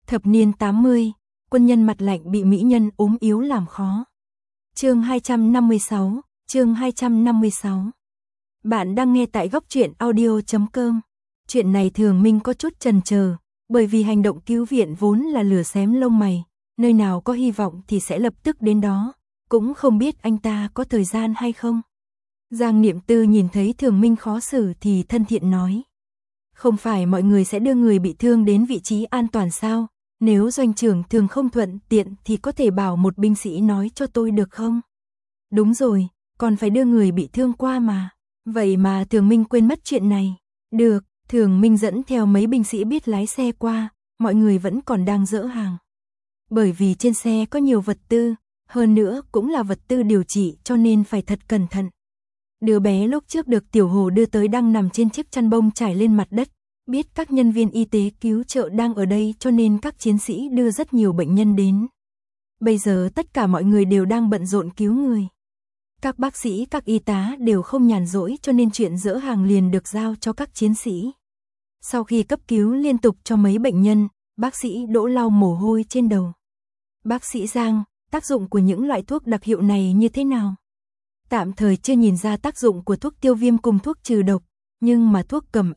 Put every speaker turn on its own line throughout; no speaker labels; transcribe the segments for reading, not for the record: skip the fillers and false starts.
Thập niên 80, quân nhân mặt lạnh bị mỹ nhân ốm yếu làm khó. Chương 256, chương 256. Bạn đang nghe tại góc truyện audio.com. Chuyện này Thường Minh có chút chần chờ, bởi vì hành động cứu viện vốn là lửa xém lông mày, nơi nào có hy vọng thì sẽ lập tức đến đó, cũng không biết anh ta có thời gian hay không. Giang Niệm Tư nhìn thấy Thường Minh khó xử thì thân thiện nói. Không phải mọi người sẽ đưa người bị thương đến vị trí an toàn sao? Nếu doanh trưởng Thường không thuận tiện thì có thể bảo một binh sĩ nói cho tôi được không? Đúng rồi, còn phải đưa người bị thương qua mà. Vậy mà Thường Minh quên mất chuyện này. Được, Thường Minh dẫn theo mấy binh sĩ biết lái xe qua, mọi người vẫn còn đang dỡ hàng. Bởi vì trên xe có nhiều vật tư, hơn nữa cũng là vật tư điều trị cho nên phải thật cẩn thận. Đứa bé lúc trước được Tiểu Hồ đưa tới đang nằm trên chiếc chăn bông trải lên mặt đất. Biết các nhân viên y tế cứu trợ đang ở đây cho nên các chiến sĩ đưa rất nhiều bệnh nhân đến. Bây giờ tất cả mọi người đều đang bận rộn cứu người. Các bác sĩ, các y tá đều không nhàn rỗi cho nên chuyện dỡ hàng liền được giao cho các chiến sĩ. Sau khi cấp cứu liên tục cho mấy bệnh nhân, bác sĩ Đỗ lau mồ hôi trên đầu. Bác sĩ Giang, tác dụng của những loại thuốc đặc hiệu này như thế nào? Tạm thời chưa nhìn ra tác dụng của thuốc tiêu viêm cùng thuốc trừ độc, nhưng mà thuốc cầm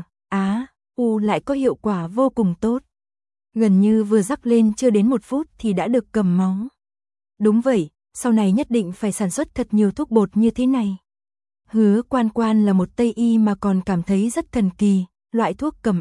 U lại có hiệu quả vô cùng tốt. Gần như vừa rắc lên chưa đến 1 phút thì đã được cầm máu. Đúng vậy, sau này nhất định phải sản xuất thật nhiều thuốc bột như thế này. Hứa Quan Quan là một Tây y mà còn cảm thấy rất thần kỳ, loại thuốc cầm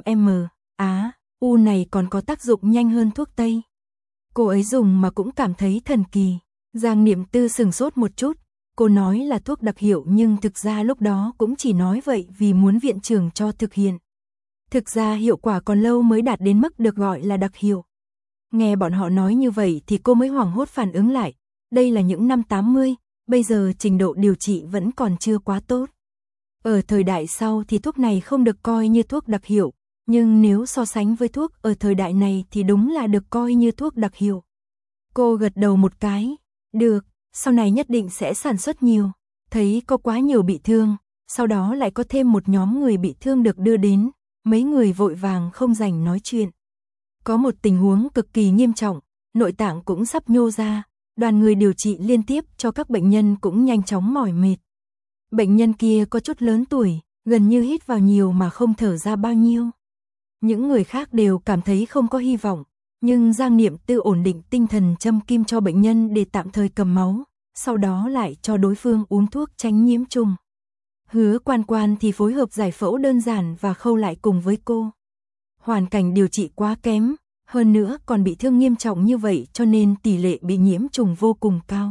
U này còn có tác dụng nhanh hơn thuốc Tây. Cô ấy dùng mà cũng cảm thấy thần kỳ. Giang Niệm Tư sừng sốt một chút, cô nói là thuốc đặc hiệu nhưng thực ra lúc đó cũng chỉ nói vậy vì muốn viện trưởng cho thực hiện. Thực ra hiệu quả còn lâu mới đạt đến mức được gọi là đặc hiệu. Nghe bọn họ nói như vậy thì cô mới hoảng hốt phản ứng lại. Đây là những năm 80, bây giờ trình độ điều trị vẫn còn chưa quá tốt. Ở thời đại sau thì thuốc này không được coi như thuốc đặc hiệu, nhưng nếu so sánh với thuốc ở thời đại này thì đúng là được coi như thuốc đặc hiệu. Cô gật đầu một cái, được, sau này nhất định sẽ sản xuất nhiều. Thấy có quá nhiều bị thương, sau đó lại có thêm một nhóm người bị thương được đưa đến. Mấy người vội vàng không rảnh nói chuyện. Có một tình huống cực kỳ nghiêm trọng, nội tạng cũng sắp nhô ra, đoàn người điều trị liên tiếp cho các bệnh nhân cũng nhanh chóng mỏi mệt. Bệnh nhân kia có chút lớn tuổi, gần như hít vào nhiều mà không thở ra bao nhiêu. Những người khác đều cảm thấy không có hy vọng, nhưng Giang Niệm Tư ổn định tinh thần châm kim cho bệnh nhân để tạm thời cầm máu, sau đó lại cho đối phương uống thuốc tránh nhiễm trùng. Hứa Quan Quan thì phối hợp giải phẫu đơn giản và khâu lại cùng với cô. Hoàn cảnh điều trị quá kém, hơn nữa còn bị thương nghiêm trọng như vậy cho nên tỷ lệ bị nhiễm trùng vô cùng cao.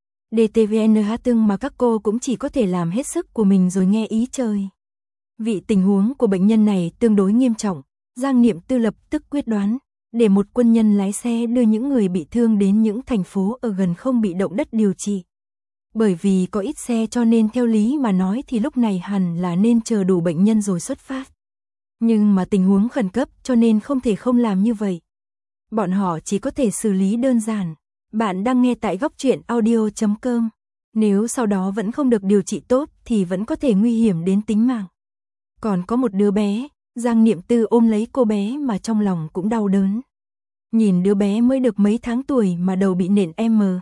DTVNH tương mà các cô cũng chỉ có thể làm hết sức của mình rồi nghe ý trời. Vì tình huống của bệnh nhân này tương đối nghiêm trọng, Giang Niệm Tư lập tức quyết đoán, để một quân nhân lái xe đưa những người bị thương đến những thành phố ở gần không bị động đất điều trị. Bởi vì có ít xe cho nên theo lý mà nói thì lúc này hẳn là nên chờ đủ bệnh nhân rồi xuất phát. Nhưng mà tình huống khẩn cấp cho nên không thể không làm như vậy. Bọn họ chỉ có thể xử lý đơn giản. Bạn đang nghe tại góc truyện audio.com. Nếu sau đó vẫn không được điều trị tốt thì vẫn có thể nguy hiểm đến tính mạng. Còn có một đứa bé, Giang Niệm Tư ôm lấy cô bé mà trong lòng cũng đau đớn. Nhìn đứa bé mới được mấy tháng tuổi mà đầu bị nện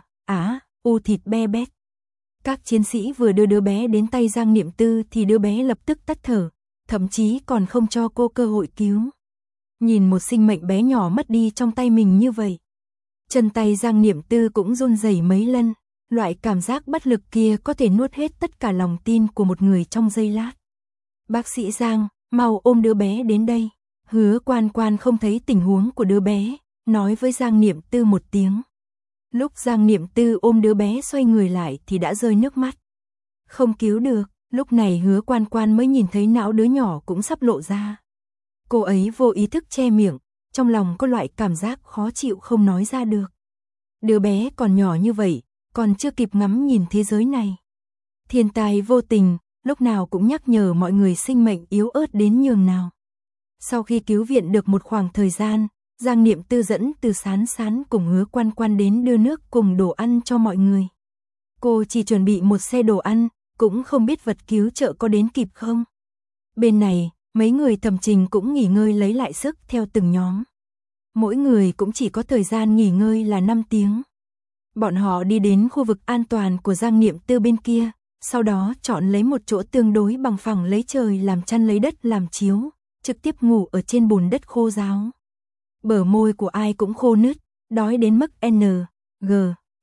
U thịt be bét. Các chiến sĩ vừa đưa đứa bé đến tay Giang Niệm Tư thì đứa bé lập tức tắt thở, thậm chí còn không cho cô cơ hội cứu. Nhìn một sinh mệnh bé nhỏ mất đi trong tay mình như vậy. Chân tay Giang Niệm Tư cũng run rẩy mấy lần, loại cảm giác bất lực kia có thể nuốt hết tất cả lòng tin của một người trong giây lát. Bác sĩ Giang, mau ôm đứa bé đến đây. Hứa Quan Quan không thấy tình huống của đứa bé, nói với Giang Niệm Tư một tiếng. Lúc Giang Niệm Tư ôm đứa bé xoay người lại thì đã rơi nước mắt. Không cứu được, lúc này Hứa Quan Quan mới nhìn thấy não đứa nhỏ cũng sắp lộ ra. Cô ấy vô ý thức che miệng, trong lòng có loại cảm giác khó chịu không nói ra được. Đứa bé còn nhỏ như vậy, còn chưa kịp ngắm nhìn thế giới này. Thiên tai vô tình, lúc nào cũng nhắc nhở mọi người sinh mệnh yếu ớt đến nhường nào. Sau khi cứu viện được một khoảng thời gian, Giang Niệm Tư dẫn Từ Sán Sán cùng Hứa Quan Quan đến đưa nước cùng đồ ăn cho mọi người. Cô chỉ chuẩn bị một xe đồ ăn, cũng không biết vật cứu trợ có đến kịp không. Bên này, mấy người thẩm trình cũng nghỉ ngơi lấy lại sức theo từng nhóm. mỗi người cũng chỉ có thời gian nghỉ ngơi là 5 tiếng. Bọn họ đi đến khu vực an toàn của Giang Niệm Tư bên kia, sau đó chọn lấy một chỗ tương đối bằng phẳng lấy trời làm chăn lấy đất làm chiếu, trực tiếp ngủ ở trên bùn đất khô ráo. Bờ môi của ai cũng khô nứt, đói đến mức N, G,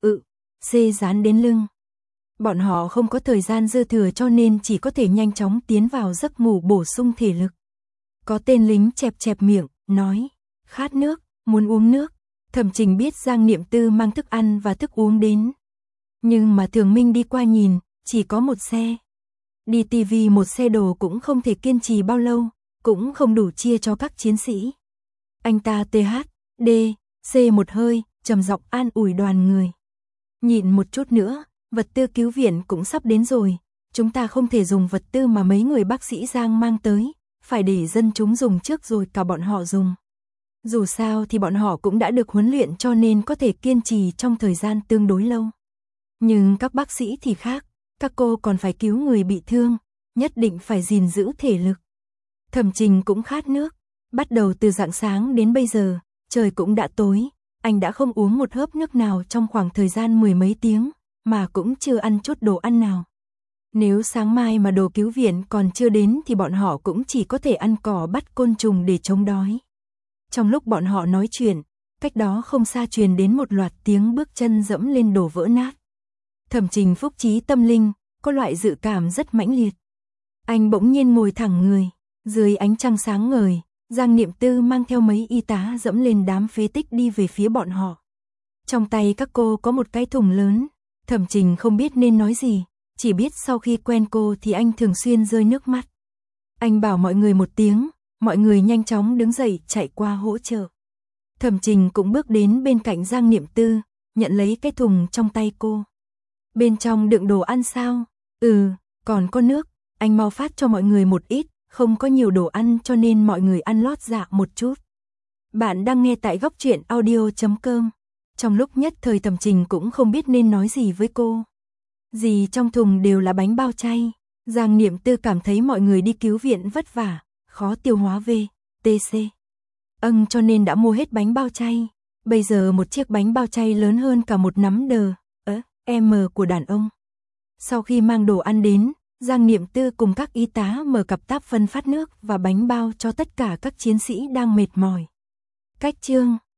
C dán đến lưng. Bọn họ không có thời gian dư thừa cho nên chỉ có thể nhanh chóng tiến vào giấc ngủ bổ sung thể lực. Có tên lính chẹp chẹp miệng, nói, khát nước, muốn uống nước. Thẩm Trình biết Giang Niệm Tư mang thức ăn và thức uống đến. Nhưng mà Thường Minh đi qua nhìn, chỉ có một xe. Đi tivi một xe đồ cũng không thể kiên trì bao lâu, cũng không đủ chia cho các chiến sĩ. Anh ta THD, C một hơi, trầm giọng an ủi đoàn người. Nhịn một chút nữa, vật tư cứu viện cũng sắp đến rồi, chúng ta không thể dùng vật tư mà mấy người bác sĩ Giang mang tới, phải để dân chúng dùng trước rồi cả bọn họ dùng. Dù sao thì bọn họ cũng đã được huấn luyện cho nên có thể kiên trì trong thời gian tương đối lâu. Nhưng các bác sĩ thì khác, các cô còn phải cứu người bị thương, nhất định phải gìn giữ thể lực. Thẩm Trình cũng khát nước, bắt đầu từ rạng sáng đến bây giờ, trời cũng đã tối, anh đã không uống một hớp nước nào trong khoảng thời gian 10 mấy tiếng, mà cũng chưa ăn chút đồ ăn nào. Nếu sáng mai mà đồ cứu viện còn chưa đến thì bọn họ cũng chỉ có thể ăn cỏ bắt côn trùng để chống đói. Trong lúc bọn họ nói chuyện, cách đó không xa truyền đến một loạt tiếng bước chân dẫm lên đồ vỡ nát. Thẩm Trình phúc trí tâm linh, có loại dự cảm rất mãnh liệt. Anh bỗng nhiên ngồi thẳng người, dưới ánh trăng sáng ngời, Giang Niệm Tư mang theo mấy y tá dẫm lên đám phế tích đi về phía bọn họ. Trong tay các cô có một cái thùng lớn, Thẩm Trình không biết nên nói gì, chỉ biết sau khi quen cô thì anh thường xuyên rơi nước mắt. Anh bảo mọi người một tiếng, mọi người nhanh chóng đứng dậy chạy qua hỗ trợ. Thẩm Trình cũng bước đến bên cạnh Giang Niệm Tư, nhận lấy cái thùng trong tay cô. Bên trong đựng đồ ăn sao? Ừ, còn có nước, anh mau phát cho mọi người một ít, không có nhiều đồ ăn cho nên mọi người ăn lót dạ một chút. Bạn đang nghe tại góc truyện audio.com. Trong lúc nhất thời Thẩm Trình cũng không biết nên nói gì với cô. Gì trong thùng đều là bánh bao chay. Giang Niệm Tư cảm thấy mọi người đi cứu viện vất vả, khó tiêu hóa TC. Cho nên đã mua hết bánh bao chay. Bây giờ một chiếc bánh bao chay lớn hơn cả một nắm M của đàn ông. Sau khi mang đồ ăn đến, Giang Niệm Tư cùng các y tá mở cặp táp phân phát nước và bánh bao cho tất cả các chiến sĩ đang mệt mỏi. Cách chương